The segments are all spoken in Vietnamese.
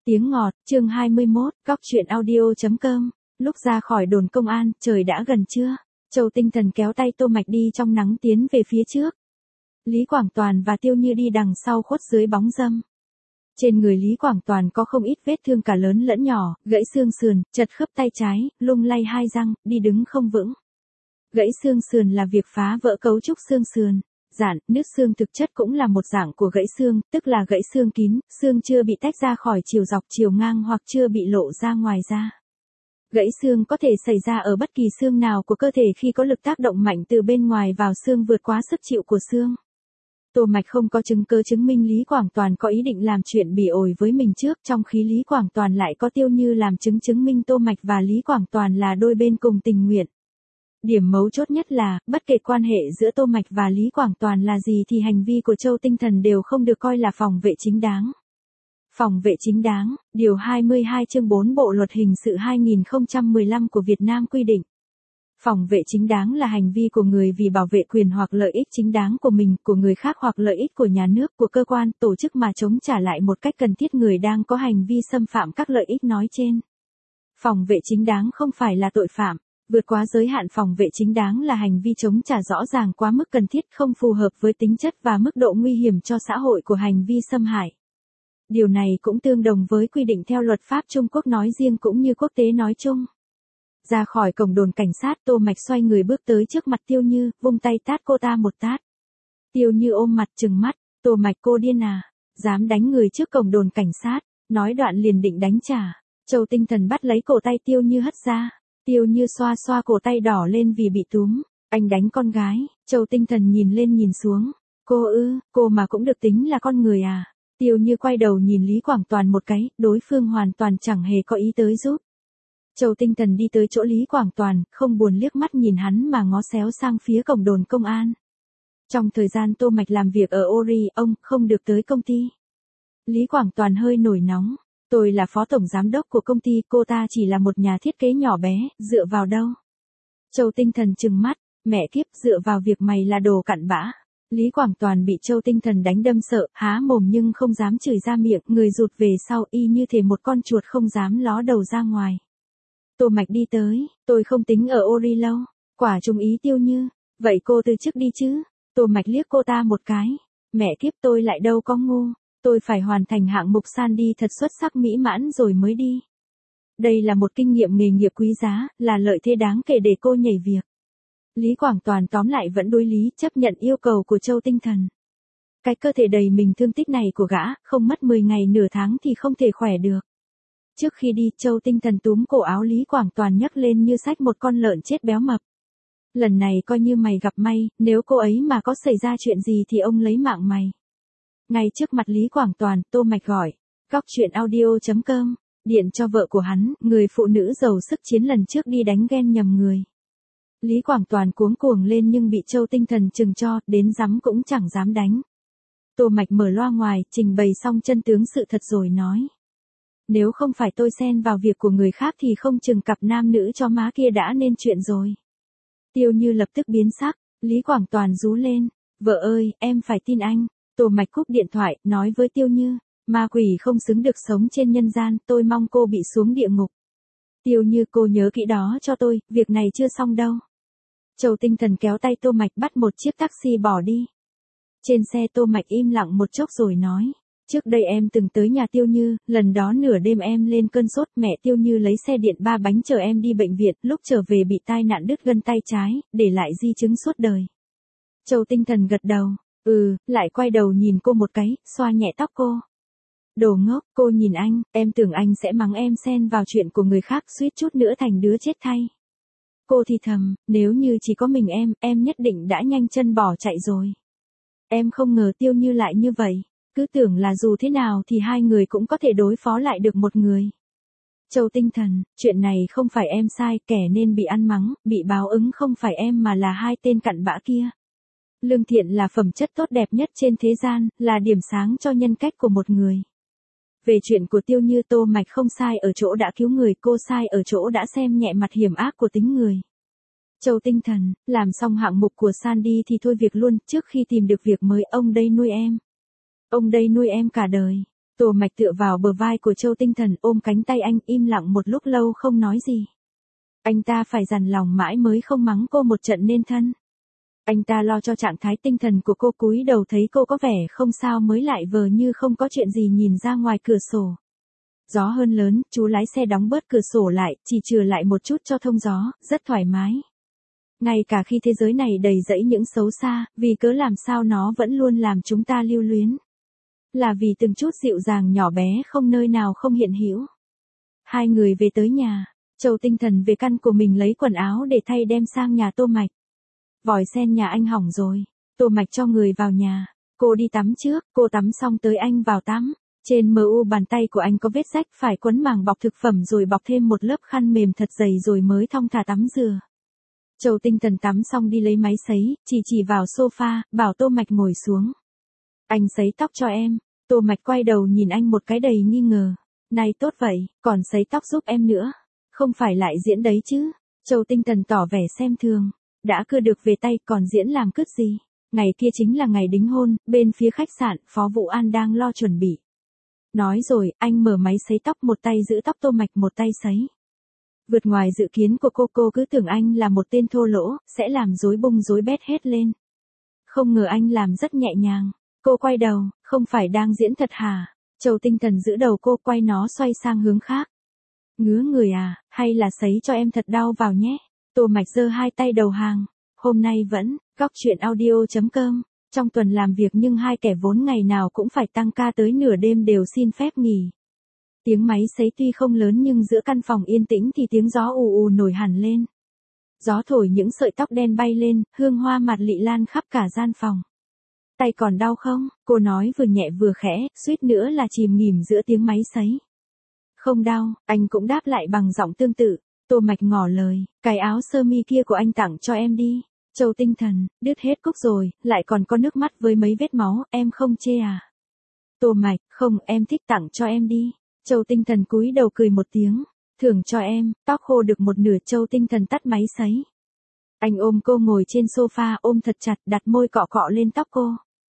Tiếng ngọt, chương 21, góc truyện audio.com. Lúc ra khỏi đồn công an, trời đã gần trưa. Châu Tinh Thần kéo tay Tô Mạch đi trong nắng tiến về phía trước. Lý Quảng Toàn và Tiêu Như đi đằng sau khuất dưới bóng râm. Trên người Lý Quảng Toàn có không ít vết thương cả lớn lẫn nhỏ, gãy xương sườn, chật khớp tay trái, lung lay hai răng, đi đứng không vững. Gãy xương sườn là việc phá vỡ cấu trúc xương sườn. Giãn, nứt xương thực chất cũng là một dạng của gãy xương, tức là gãy xương kín, xương chưa bị tách ra khỏi chiều dọc chiều ngang hoặc chưa bị lộ ra ngoài da. Gãy xương có thể xảy ra ở bất kỳ xương nào của cơ thể khi có lực tác động mạnh từ bên ngoài vào xương vượt quá sức chịu của xương. Tô Mạch không có chứng cứ chứng minh Lý Quảng Toàn có ý định làm chuyện bỉ ổi với mình trước, trong khi Lý Quảng Toàn lại có Tiêu Như làm chứng chứng minh Tô Mạch và Lý Quảng Toàn là đôi bên cùng tình nguyện. Điểm mấu chốt nhất là, bất kể quan hệ giữa Tô Mạch và Lý Quảng Toàn là gì thì hành vi của Châu Tinh Thần đều không được coi là phòng vệ chính đáng. Phòng vệ chính đáng, điều 22 chương 4 Bộ luật hình sự 2015 của Việt Nam quy định. Phòng vệ chính đáng là hành vi của người vì bảo vệ quyền hoặc lợi ích chính đáng của mình, của người khác hoặc lợi ích của nhà nước, của cơ quan, tổ chức mà chống trả lại một cách cần thiết người đang có hành vi xâm phạm các lợi ích nói trên. Phòng vệ chính đáng không phải là tội phạm. Vượt quá giới hạn phòng vệ chính đáng là hành vi chống trả rõ ràng quá mức cần thiết, không phù hợp với tính chất và mức độ nguy hiểm cho xã hội của hành vi xâm hại. Điều này cũng tương đồng với quy định theo luật pháp Trung Quốc nói riêng cũng như quốc tế nói chung. Ra khỏi cổng đồn cảnh sát, Tô Mạch xoay người bước tới trước mặt Tiêu Như, vung tay tát cô ta một tát. Tiêu Như ôm mặt trừng mắt, Tô Mạch cô điên à, dám đánh người trước cổng đồn cảnh sát, nói đoạn liền định đánh trả. Châu Tinh Thần bắt lấy cổ tay Tiêu Như hất ra. Tiêu Như xoa xoa cổ tay đỏ lên vì bị túm. Anh đánh con gái. Châu Tinh Thần nhìn lên nhìn xuống. Cô mà cũng được tính là con người à. Tiêu Như quay đầu nhìn Lý Quảng Toàn một cái, đối phương hoàn toàn chẳng hề có ý tới giúp. Châu Tinh Thần đi tới chỗ Lý Quảng Toàn, không buồn liếc mắt nhìn hắn mà ngó xéo sang phía cổng đồn công an. Trong thời gian Tô Mạch làm việc ở Ori, ông không được tới công ty. Lý Quảng Toàn hơi nổi nóng. Tôi là phó tổng giám đốc của công ty, cô ta chỉ là một nhà thiết kế nhỏ bé, dựa vào đâu? Châu Tinh Thần trừng mắt, mẹ kiếp, dựa vào việc mày là đồ cặn bã. Lý Quảng Toàn bị Châu Tinh Thần đánh đâm sợ, há mồm nhưng không dám chửi ra miệng, người rụt về sau y như thể một con chuột không dám ló đầu ra ngoài. Tô Mạch đi tới, tôi không tính ở Ori lâu, quả trung ý Tiêu Như, vậy cô từ chức đi chứ? Tô Mạch liếc cô ta một cái, mẹ kiếp tôi lại đâu có ngu. Tôi phải hoàn thành hạng mục Sandy thật xuất sắc mỹ mãn rồi mới đi. Đây là một kinh nghiệm nghề nghiệp quý giá, là lợi thế đáng kể để cô nhảy việc. Lý Quảng Toàn tóm lại vẫn đối lý, chấp nhận yêu cầu của Châu Tinh Thần. Cái cơ thể đầy mình thương tích này của gã, không mất 10 ngày nửa tháng thì không thể khỏe được. Trước khi đi, Châu Tinh Thần túm cổ áo Lý Quảng Toàn nhấc lên như xách một con lợn chết béo mập. Lần này coi như mày gặp may, nếu cô ấy mà có xảy ra chuyện gì thì ông lấy mạng mày. Ngay trước mặt Lý Quảng Toàn, Tô Mạch gọi, góc truyện audio.com, điện cho vợ của hắn, người phụ nữ giàu sức chiến lần trước đi đánh ghen nhầm người. Lý Quảng Toàn cuống cuồng lên nhưng bị Châu Tinh Thần trừng cho, đến dám cũng chẳng dám đánh. Tô Mạch mở loa ngoài, trình bày xong chân tướng sự thật rồi nói. Nếu không phải tôi xen vào việc của người khác thì không chừng cặp nam nữ cho má kia đã nên chuyện rồi. Tiêu Như lập tức biến sắc, Lý Quảng Toàn rú lên, vợ ơi, em phải tin anh. Tô Mạch cúp điện thoại, nói với Tiêu Như, ma quỷ không xứng được sống trên nhân gian, tôi mong cô bị xuống địa ngục. Tiêu Như cô nhớ kỹ đó cho tôi, việc này chưa xong đâu. Châu Tinh Thần kéo tay Tô Mạch bắt một chiếc taxi bỏ đi. Trên xe Tô Mạch im lặng một chốc rồi nói, trước đây em từng tới nhà Tiêu Như, lần đó nửa đêm em lên cơn sốt, mẹ Tiêu Như lấy xe điện 3 bánh chở em đi bệnh viện, lúc trở về bị tai nạn đứt gân tay trái, để lại di chứng suốt đời. Châu Tinh Thần gật đầu. Lại quay đầu nhìn cô một cái, xoa nhẹ tóc cô. Đồ ngốc, cô nhìn anh, em tưởng anh sẽ mắng em xen vào chuyện của người khác, suýt chút nữa thành đứa chết thay. Cô thì thầm, nếu như chỉ có mình em nhất định đã nhanh chân bỏ chạy rồi. Em không ngờ Tiêu Như lại như vậy, cứ tưởng là dù thế nào thì hai người cũng có thể đối phó lại được một người. Châu Tinh Thần, chuyện này không phải em sai, kẻ nên bị ăn mắng, bị báo ứng không phải em mà là hai tên cặn bã kia. Lương thiện là phẩm chất tốt đẹp nhất trên thế gian, là điểm sáng cho nhân cách của một người. Về chuyện của Tiêu Như, Tô Mạch không sai ở chỗ đã cứu người, cô sai ở chỗ đã xem nhẹ mặt hiểm ác của tính người. Châu Tinh Thần, làm xong hạng mục của Sandy thì thôi việc luôn, trước khi tìm được việc mới, ông đây nuôi em. Ông đây nuôi em cả đời. Tô Mạch tựa vào bờ vai của Châu Tinh Thần ôm cánh tay anh im lặng một lúc lâu không nói gì. Anh ta phải dằn lòng mãi mới không mắng cô một trận nên thân. Anh ta lo cho trạng thái tinh thần của cô, cúi đầu thấy cô có vẻ không sao mới lại vờ như không có chuyện gì nhìn ra ngoài cửa sổ. Gió hơn lớn, chú lái xe đóng bớt cửa sổ lại, chỉ chừa lại một chút cho thông gió, rất thoải mái. Ngay cả khi thế giới này đầy rẫy những xấu xa, vì cớ làm sao nó vẫn luôn làm chúng ta lưu luyến. Là vì từng chút dịu dàng nhỏ bé không nơi nào không hiện hữu. Hai người về tới nhà, Châu Tinh Thần về căn của mình lấy quần áo để thay đem sang nhà Tô Mạch. Vòi sen nhà anh hỏng rồi, Tô Mạch cho người vào nhà, cô đi tắm trước, cô tắm xong tới anh vào tắm. Trên mu bàn tay của anh có vết rách, phải quấn màng bọc thực phẩm rồi bọc thêm một lớp khăn mềm thật dày rồi mới thong thả tắm rửa. Châu Tinh Thần tắm xong đi lấy máy sấy, chỉ vào sofa, bảo Tô Mạch ngồi xuống. Anh sấy tóc cho em. Tô Mạch quay đầu nhìn anh một cái đầy nghi ngờ. Này tốt vậy, còn sấy tóc giúp em nữa. Không phải lại diễn đấy chứ. Châu Tinh Thần tỏ vẻ xem thường. Đã cưa được về tay còn diễn làm cứt gì. Ngày kia chính là ngày đính hôn, bên phía khách sạn, Phó Vũ An đang lo chuẩn bị. Nói rồi, anh mở máy sấy tóc, một tay giữ tóc Tô Mạch, một tay sấy. Vượt ngoài dự kiến của cô cứ tưởng anh là một tên thô lỗ, sẽ làm rối bung rối bét hết lên. Không ngờ anh làm rất nhẹ nhàng. Cô quay đầu, không phải đang diễn thật hả? Châu Tinh Thần giữ đầu cô, quay nó xoay sang hướng khác. Ngứa người à, hay là sấy cho em thật đau vào nhé. Tô Mạch giơ hai tay đầu hàng. Hôm nay vẫn, goctruyện.audio.com. Trong tuần làm việc nhưng hai kẻ vốn ngày nào cũng phải tăng ca tới nửa đêm đều xin phép nghỉ. Tiếng máy sấy tuy không lớn nhưng giữa căn phòng yên tĩnh thì tiếng gió ù ù nổi hẳn lên. Gió thổi những sợi tóc đen bay lên, hương hoa mạt lị lan khắp cả gian phòng. Tay còn đau không? Cô nói vừa nhẹ vừa khẽ, suýt nữa là chìm nghỉm giữa tiếng máy sấy. Không đau, anh cũng đáp lại bằng giọng tương tự. Tô Mạch ngỏ lời, cái áo sơ mi kia của anh tặng cho em đi. Châu Tinh Thần, đứt hết cúc rồi, lại còn có nước mắt với mấy vết máu, em không chê à? Tô Mạch, không, em thích tặng cho em đi. Châu Tinh Thần cúi đầu cười một tiếng, thưởng cho em. Tóc khô được một nửa, Châu Tinh Thần tắt máy sấy. Anh ôm cô ngồi trên sofa, ôm thật chặt, đặt môi cọ cọ lên tóc cô.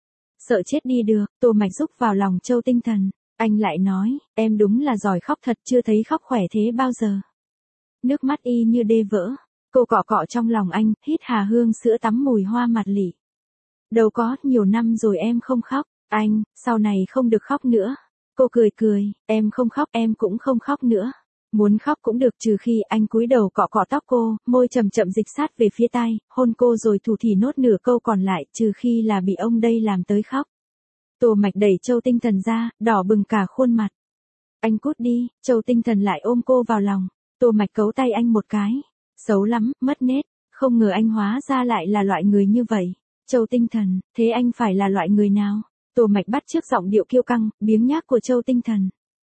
Sợ chết đi được, Tô Mạch rúc vào lòng Châu Tinh Thần. Anh lại nói, em đúng là giỏi khóc thật, chưa thấy khóc khỏe thế bao giờ. Nước mắt y như đê vỡ. Cô cọ cọ trong lòng anh, hít hà hương sữa tắm mùi hoa mạt lị. Đâu có, nhiều năm rồi em không khóc. Anh, sau này không được khóc nữa. Cô cười, em không khóc, em cũng không khóc nữa. Muốn khóc cũng được, trừ khi anh cúi đầu cọ cọ tóc cô, môi chậm chậm dịch sát về phía tai, hôn cô rồi thủ thỉ nốt nửa câu còn lại, trừ khi là bị ông đây làm tới khóc. Tô Mạch đẩy Châu Tinh Thần ra, đỏ bừng cả khuôn mặt. Anh cút đi, Châu Tinh Thần lại ôm cô vào lòng. Tô Mạch cấu tay anh một cái. Xấu lắm, mất nết, không ngờ anh hóa ra lại là loại người như vậy. Châu Tinh Thần, thế anh phải là loại người nào? Tô Mạch bắt chước giọng điệu kiêu căng, biếng nhác của Châu Tinh Thần.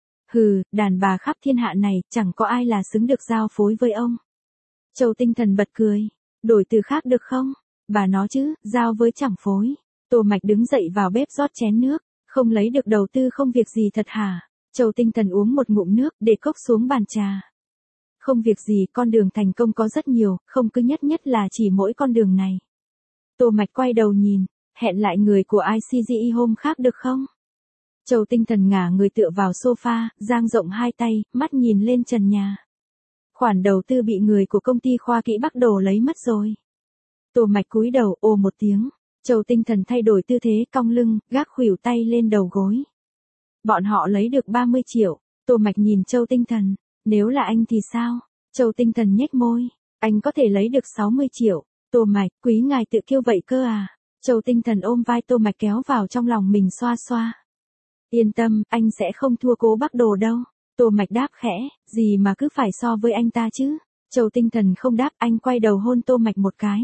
Hừ, đàn bà khắp thiên hạ này, chẳng có ai là xứng được giao phối với ông. Châu Tinh Thần bật cười. Đổi từ khác được không? Bà nói chứ, giao với chẳng phối. Tô Mạch đứng dậy vào bếp rót chén nước. Không lấy được đầu tư không việc gì thật hả? Châu Tinh Thần uống một ngụm nước, để cốc xuống bàn trà. Không việc gì, con đường thành công có rất nhiều, không cứ nhất là chỉ mỗi con đường này. Tô Mạch quay đầu nhìn, hẹn lại người của ICGE hôm khác được không? Châu Tinh Thần ngả người tựa vào sofa, dang rộng hai tay, mắt nhìn lên trần nhà. Khoản đầu tư bị người của công ty Khoa Kỹ Bắc Đồ lấy mất rồi. Tô Mạch cúi đầu, ồ một tiếng. Châu Tinh Thần thay đổi tư thế, cong lưng, gác khuỷu tay lên đầu gối. Bọn họ lấy được 30 triệu. Tô Mạch nhìn Châu Tinh Thần. Nếu là anh thì sao? Châu Tinh Thần nhếch môi. Anh có thể lấy được 60 triệu. Tô Mạch, quý ngài tự kêu vậy cơ à? Châu Tinh Thần ôm vai Tô Mạch kéo vào trong lòng mình xoa xoa. Yên tâm, anh sẽ không thua Cố Bắc Đồ đâu. Tô Mạch đáp khẽ, gì mà cứ phải so với anh ta chứ? Châu Tinh Thần không đáp, anh quay đầu hôn Tô Mạch một cái.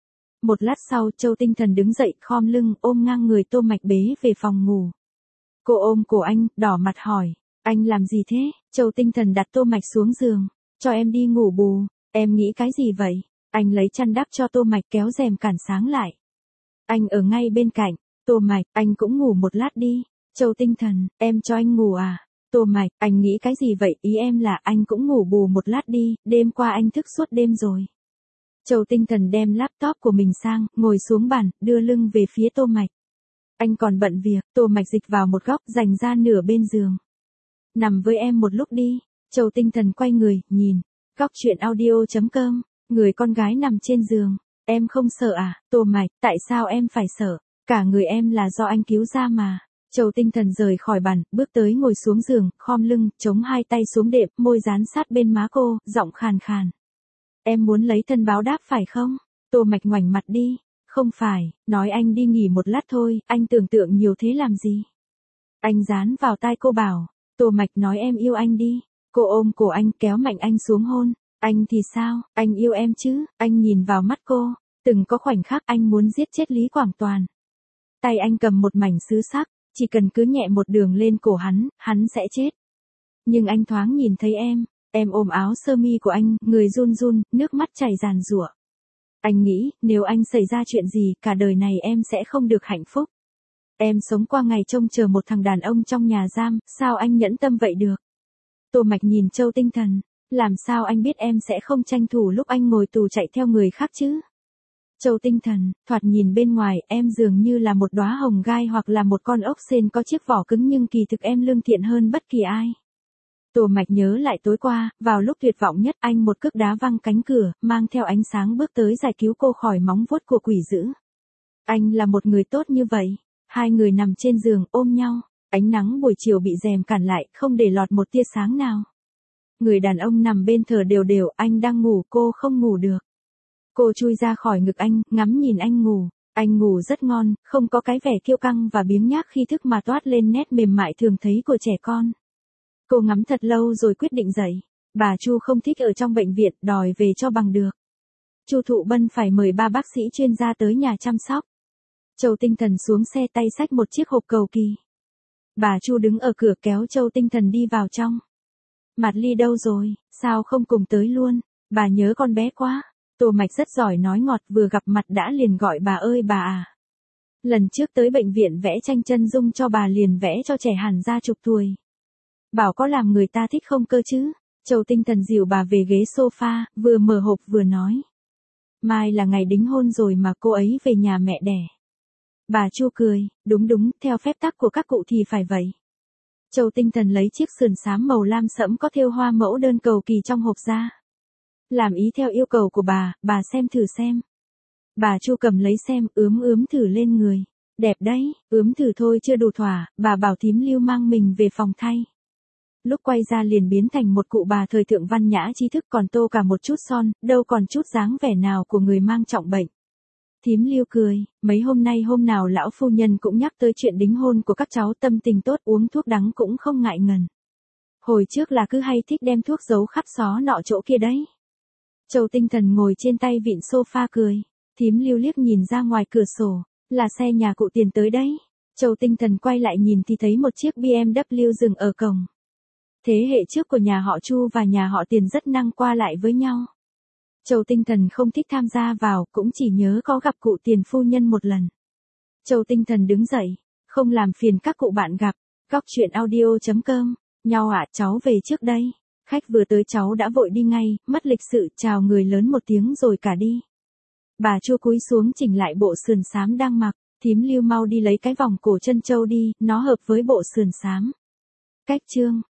Một lát sau, Châu Tinh Thần đứng dậy, khom lưng, ôm ngang người Tô Mạch bế về phòng ngủ. Cô ôm cổ anh, đỏ mặt hỏi, anh làm gì thế? Châu Tinh Thần đặt Tô Mạch xuống giường, cho em đi ngủ bù. Em nghĩ cái gì vậy? Anh lấy chăn đắp cho Tô Mạch, kéo rèm cản sáng lại. Anh ở ngay bên cạnh. Tô Mạch, anh cũng ngủ một lát đi. Châu Tinh Thần, em cho anh ngủ à? Tô Mạch, anh nghĩ cái gì vậy? Ý em là anh cũng ngủ bù một lát đi, đêm qua anh thức suốt đêm rồi. Châu Tinh Thần đem laptop của mình sang, ngồi xuống bàn, đưa lưng về phía Tô Mạch. Anh còn bận việc, Tô Mạch dịch vào một góc dành ra nửa bên giường. Nằm với em một lúc đi. Châu Tinh Thần quay người, nhìn. Góc chuyện audio.com. Người con gái nằm trên giường. Em không sợ à? Tô Mạch, tại sao em phải sợ? Cả người em là do anh cứu ra mà. Châu Tinh Thần rời khỏi bàn, bước tới ngồi xuống giường, khom lưng, chống hai tay xuống đệm, môi dán sát bên má cô, giọng khàn khàn. Em muốn lấy thân báo đáp phải không? Tô Mạch ngoảnh mặt đi. Không phải, nói anh đi nghỉ một lát thôi, anh tưởng tượng nhiều thế làm gì? Anh dán vào tai cô bảo. Tô Mạch nói em yêu anh đi. Cô ôm cổ anh kéo mạnh anh xuống hôn. Anh thì sao, anh yêu em chứ? Anh nhìn vào mắt cô. Từng có khoảnh khắc anh muốn giết chết Lý Quảng Toàn. Tay anh cầm một mảnh sứ sắc. Chỉ cần cứ nhẹ một đường lên cổ hắn sẽ chết. Nhưng anh thoáng nhìn thấy em ôm áo sơ mi của anh, người run run, nước mắt chảy ràn rụa. Anh nghĩ, nếu anh xảy ra chuyện gì, cả đời này em sẽ không được hạnh phúc. Em sống qua ngày trông chờ một thằng đàn ông trong nhà giam, sao anh nhẫn tâm vậy được? Tô Mạch nhìn Châu Tinh Thần, làm sao anh biết em sẽ không tranh thủ lúc anh ngồi tù chạy theo người khác chứ? Châu Tinh Thần, thoạt nhìn bên ngoài em dường như là một đóa hồng gai hoặc là một con ốc sên có chiếc vỏ cứng nhưng kỳ thực em lương thiện hơn bất kỳ ai. Tô Mạch nhớ lại tối qua, vào lúc tuyệt vọng nhất anh một cước đá văng cánh cửa, mang theo ánh sáng bước tới giải cứu cô khỏi móng vuốt của quỷ dữ. Anh là một người tốt như vậy. Hai người nằm trên giường ôm nhau, ánh nắng buổi chiều bị rèm cản lại, không để lọt một tia sáng nào. Người đàn ông nằm bên thờ đều đều, anh đang ngủ, cô không ngủ được. Cô chui ra khỏi ngực anh, ngắm nhìn anh ngủ rất ngon, không có cái vẻ kiêu căng và biếng nhác khi thức mà toát lên nét mềm mại thường thấy của trẻ con. Cô ngắm thật lâu rồi quyết định dậy. Bà Chu không thích ở trong bệnh viện, đòi về cho bằng được. Chu Thụ Bân phải mời 3 bác sĩ chuyên gia tới nhà chăm sóc. Châu Tinh Thần xuống xe tay xách một chiếc hộp cầu kỳ. Bà Chu đứng ở cửa kéo Châu Tinh Thần đi vào trong. Mạt Ly đâu rồi, sao không cùng tới luôn? Bà nhớ con bé quá. Tô Mạch rất giỏi nói ngọt, vừa gặp mặt đã liền gọi bà ơi bà à. Lần trước tới bệnh viện vẽ tranh chân dung cho bà liền vẽ cho trẻ hẳn ra chục tuổi. Bảo có làm người ta thích không cơ chứ? Châu Tinh Thần dìu bà về ghế sofa, vừa mở hộp vừa nói. Mai là ngày đính hôn rồi mà cô ấy về nhà mẹ đẻ. Bà Chu cười, đúng, theo phép tắc của các cụ thì phải vậy. Châu Tinh Thần lấy chiếc sườn xám màu lam sẫm có thêu hoa mẫu đơn cầu kỳ trong hộp ra. Làm ý theo yêu cầu của bà xem thử xem. Bà Chu cầm lấy xem, ướm thử lên người. Đẹp đấy, ướm thử thôi chưa đủ thỏa, bà bảo thím Lưu mang mình về phòng thay. Lúc quay ra liền biến thành một cụ bà thời thượng văn nhã trí thức, còn tô cả một chút son, đâu còn chút dáng vẻ nào của người mang trọng bệnh. Thím Lưu cười, mấy hôm nay hôm nào lão phu nhân cũng nhắc tới chuyện đính hôn của các cháu, tâm tình tốt, uống thuốc đắng cũng không ngại ngần. Hồi trước là cứ hay thích đem thuốc giấu khắp xó nọ chỗ kia đấy. Châu Tinh Thần ngồi trên tay vịn sofa cười. Thím Lưu liếc nhìn ra ngoài cửa sổ, là xe nhà cụ Tiền tới đấy. Châu Tinh Thần quay lại nhìn thì thấy một chiếc BMW dừng ở cổng. Thế hệ trước của nhà họ Chu và nhà họ Tiền rất năng qua lại với nhau. Châu Tinh Thần không thích tham gia vào, cũng chỉ nhớ có gặp cụ Tiền phu nhân một lần. Châu Tinh Thần đứng dậy, không làm phiền các cụ bạn gặp. Góc chuyện audio.com. Nhau ạ, cháu về trước đây. Khách vừa tới cháu đã vội đi ngay, mất lịch sự, chào người lớn một tiếng rồi cả đi. Bà Chu cúi xuống chỉnh lại bộ sườn xám đang mặc. Thím Lưu mau đi lấy cái vòng cổ chân châu đi, nó hợp với bộ sườn xám. Cách chương.